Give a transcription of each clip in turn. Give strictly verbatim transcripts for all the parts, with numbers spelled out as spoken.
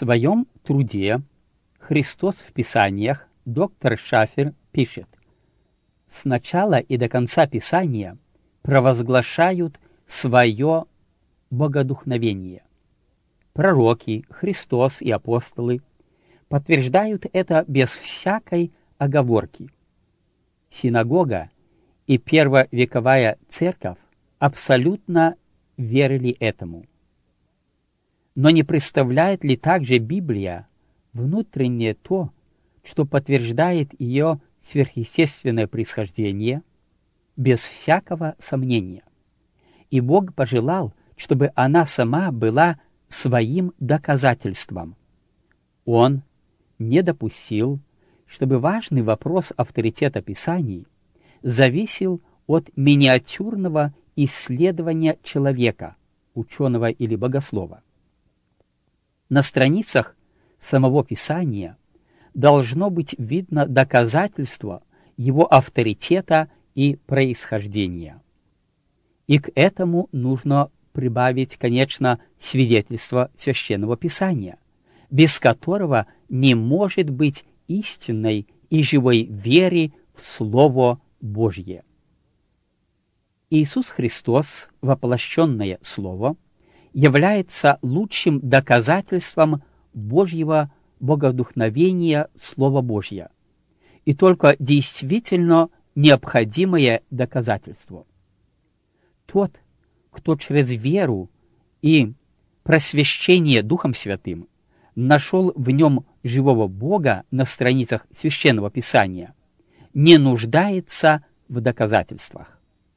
своем труде «Христос в Писаниях» доктор Шафер пишет: «С начала и до конца Писания провозглашают свое богодухновение. Пророки, Христос и апостолы подтверждают это без всякой оговорки. Синагога и первовековая церковь абсолютно верили этому. Но не представляет ли также Библия внутреннее то, что подтверждает ее сверхъестественное происхождение, без всякого сомнения? И Бог пожелал, чтобы она сама была своим доказательством. Он не допустил, чтобы важный вопрос авторитета Писаний зависел от миниатюрного исследования человека, ученого или богослова. На страницах самого Писания должно быть видно доказательство его авторитета и происхождения. И к этому нужно прибавить, конечно, свидетельство Священного Писания, без которого не может быть истинной и живой веры в Слово Божье. Иисус Христос, воплощенное Слово, является лучшим доказательством Божьего богодухновения Слова Божье, и только действительно необходимое доказательство. Тот, кто через веру и просвещение Духом Святым нашел в нем живого Бога на страницах Священного Писания, не нуждается в доказательствах.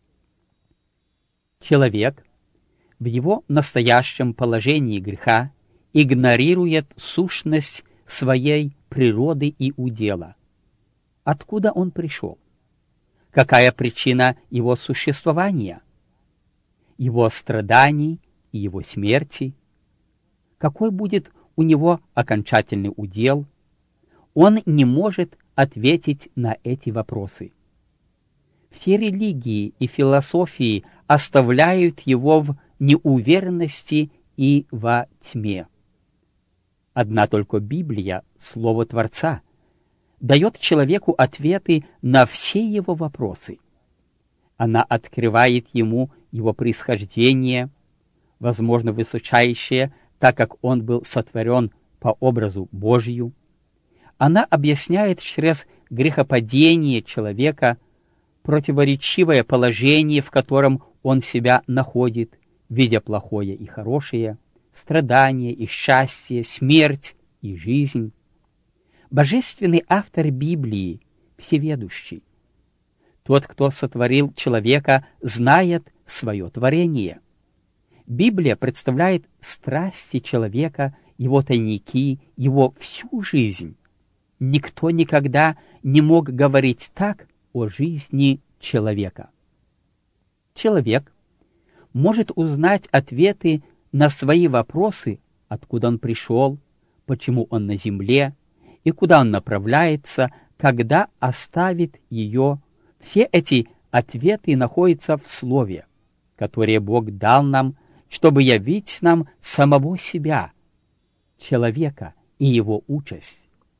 Человек в его настоящем положении греха игнорирует сущность своей природы и удела. Откуда он пришел? Какая причина его существования? Его страданий и его смерти? Какой будет у него окончательный удел? Он не может ответить на эти вопросы. Все религии и философии оставляют его в неуверенности и во тьме. Одна только Библия, Слово Творца, дает человеку ответы на все его вопросы. Она открывает ему его происхождение, возможно, высочайшее, так как он был сотворен по образу Божию. Она объясняет через грехопадение человека противоречивое положение, в котором он себя находит, видя плохое и хорошее, страдание и счастье, смерть и жизнь. Божественный автор Библии, всеведущий. Тот, кто сотворил человека, знает свое творение. Библия представляет страсти человека, его тайники, его всю жизнь. Никто никогда не мог говорить так о жизни человека. Человек может узнать ответы на свои вопросы, откуда он пришел, почему он на земле и куда он направляется, когда оставит ее. Все эти ответы находятся в Слове, которое Бог дал нам, чтобы явить нам самого себя, человека и его участь.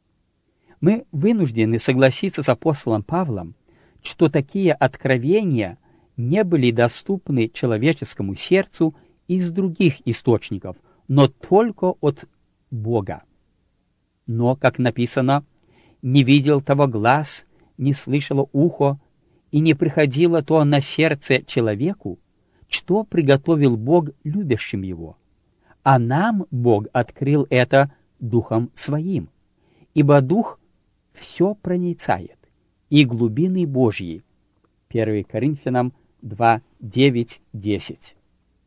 Мы вынуждены согласиться с апостолом Павлом, что такие откровения не были доступны человеческому сердцу из других источников, но только от Бога. Но, как написано, «Не видел того глаз, не слышало ухо, и не приходило то на сердце человеку, что приготовил Бог любящим его. А нам Бог открыл это Духом Своим, ибо Дух все проницает, и глубины Божьи». первое Коринфянам два, девять, десять.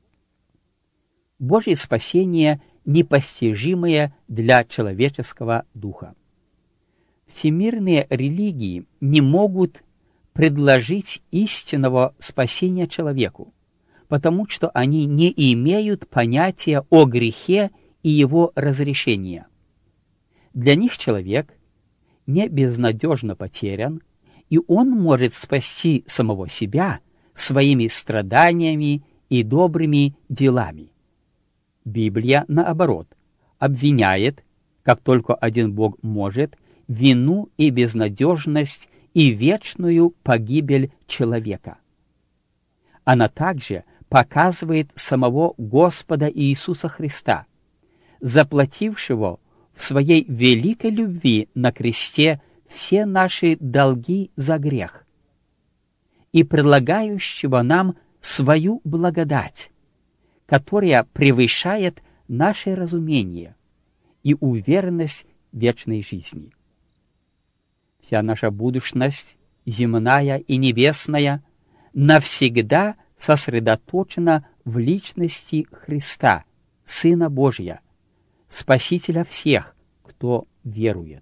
Божье спасение непостижимое для человеческого духа. Всемирные религии не могут предложить истинного спасения человеку, потому что они не имеют понятия о грехе и его разрешения. Для них человек не безнадежно потерян, и он может спасти самого себя своими страданиями и добрыми делами. Библия, наоборот, обвиняет как только один Бог может, вину и безнадежность и вечную погибель человека. Она также показывает самого Господа Иисуса Христа, заплатившего в своей великой любви на кресте все наши долги за грех и предлагающего нам свою благодать, которая превышает наше разумение и уверенность вечной жизни. Вся наша будущность, земная и небесная, навсегда сосредоточена в личности Христа, Сына Божия, Спасителя всех, кто верует.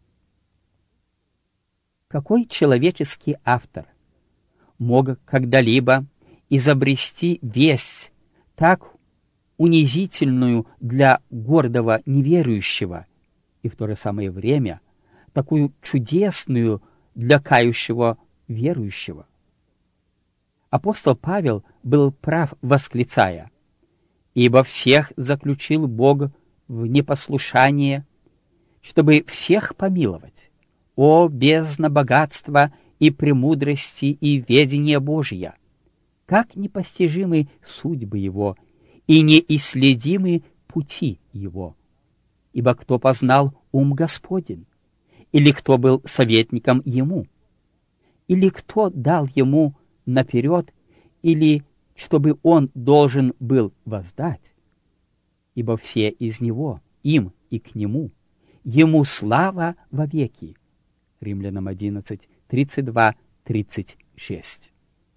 Какой человеческий автор мог когда-либо изобрести весть так унизительную для гордого неверующего и в то же самое время такую чудесную для кающего верующего? Апостол Павел был прав, восклицая: «Ибо всех заключил Бог в непослушание, чтобы всех помиловать. О, бездна богатства и премудрости и ведения Божия! Как непостижимы судьбы Его и неисследимы пути Его! Ибо кто познал ум Господень? Или кто был советником Ему? Или кто дал Ему наперед, или чтобы Он должен был воздать? Ибо все из Него, им и к Нему, Ему слава вовеки». Римлянам одиннадцать, тридцать два, тридцать шесть.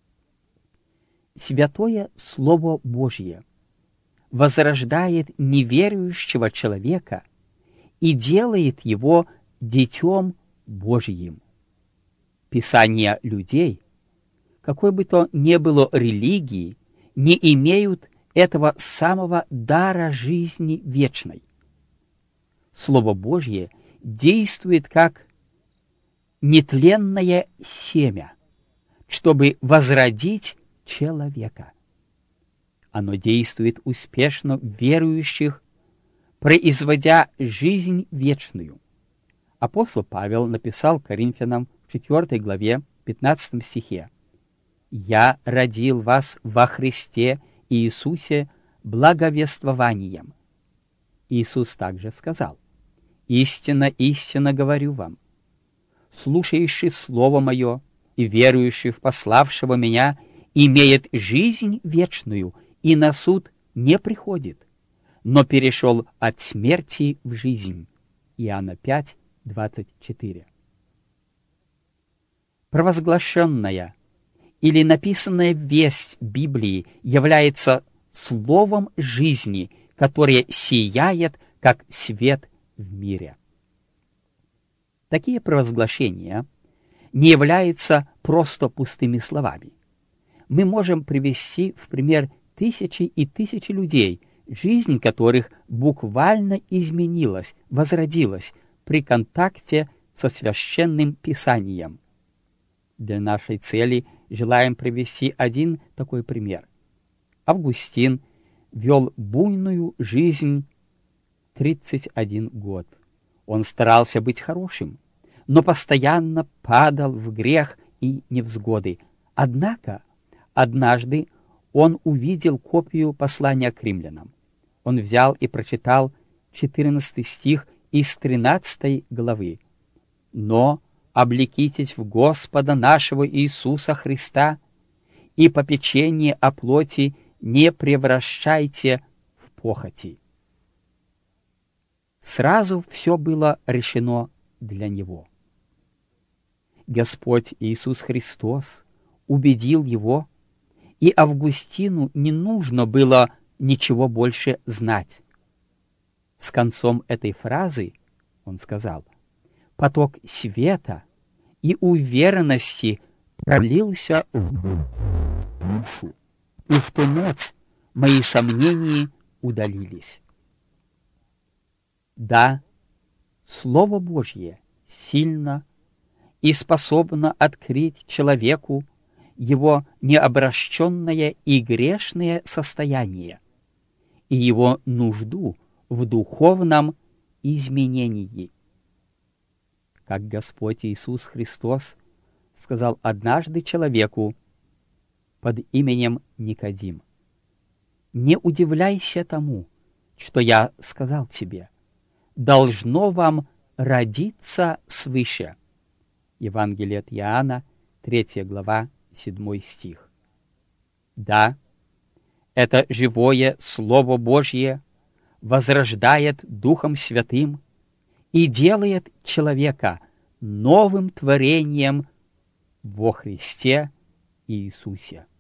Святое Слово Божье возрождает неверующего человека и делает его детем Божьим. Писания людей, какой бы то ни было религии, не имеют этого самого дара жизни вечной. Слово Божье действует как нетленное семя, чтобы возродить человека. Оно действует успешно в верующих, производя жизнь вечную. Апостол Павел написал Коринфянам в четвёртой главе, пятнадцатом стихе: «Я родил вас во Христе Иисусе благовествованием». Иисус также сказал: «Истинно, истинно говорю вам, слушающий Слово Мое и верующий в пославшего Меня имеет жизнь вечную и на суд не приходит, но перешел от смерти в жизнь». Иоанна пять, двадцать четыре. Провозглашенная или написанная весть Библии является словом жизни, которое сияет, как свет в мире. Такие провозглашения не являются просто пустыми словами. Мы можем привести в пример тысячи и тысячи людей, жизнь которых буквально изменилась, возродилась при контакте со Священным Писанием. Для нашей цели желаем привести один такой пример. Августин вел буйную жизнь тридцать один год. Он старался быть хорошим, но постоянно падал в грех и невзгоды. Однако однажды он увидел копию послания к римлянам. Он взял и прочитал четырнадцатый стих из тринадцатой главы. «Но облекитесь в Господа нашего Иисуса Христа, и попечение о плоти не превращайте в похоти». Сразу все было решено для него. Господь Иисус Христос убедил его, и Августину не нужно было ничего больше знать. С концом этой фразы он сказал: «Поток света и уверенности пролился в душу, и в ту ночь мои сомнения удалились». Да, Слово Божье сильно и способно открыть человеку его необращенное и грешное состояние и его нужду в духовном изменении. Как Господь Иисус Христос сказал однажды человеку под именем Никодим: «Не удивляйся тому, что я сказал тебе. Должно вам родиться свыше». Евангелие от Иоанна, третья глава, седьмой стих. Да, это живое Слово Божье возрождает Духом Святым и делает человека новым творением во Христе Иисусе.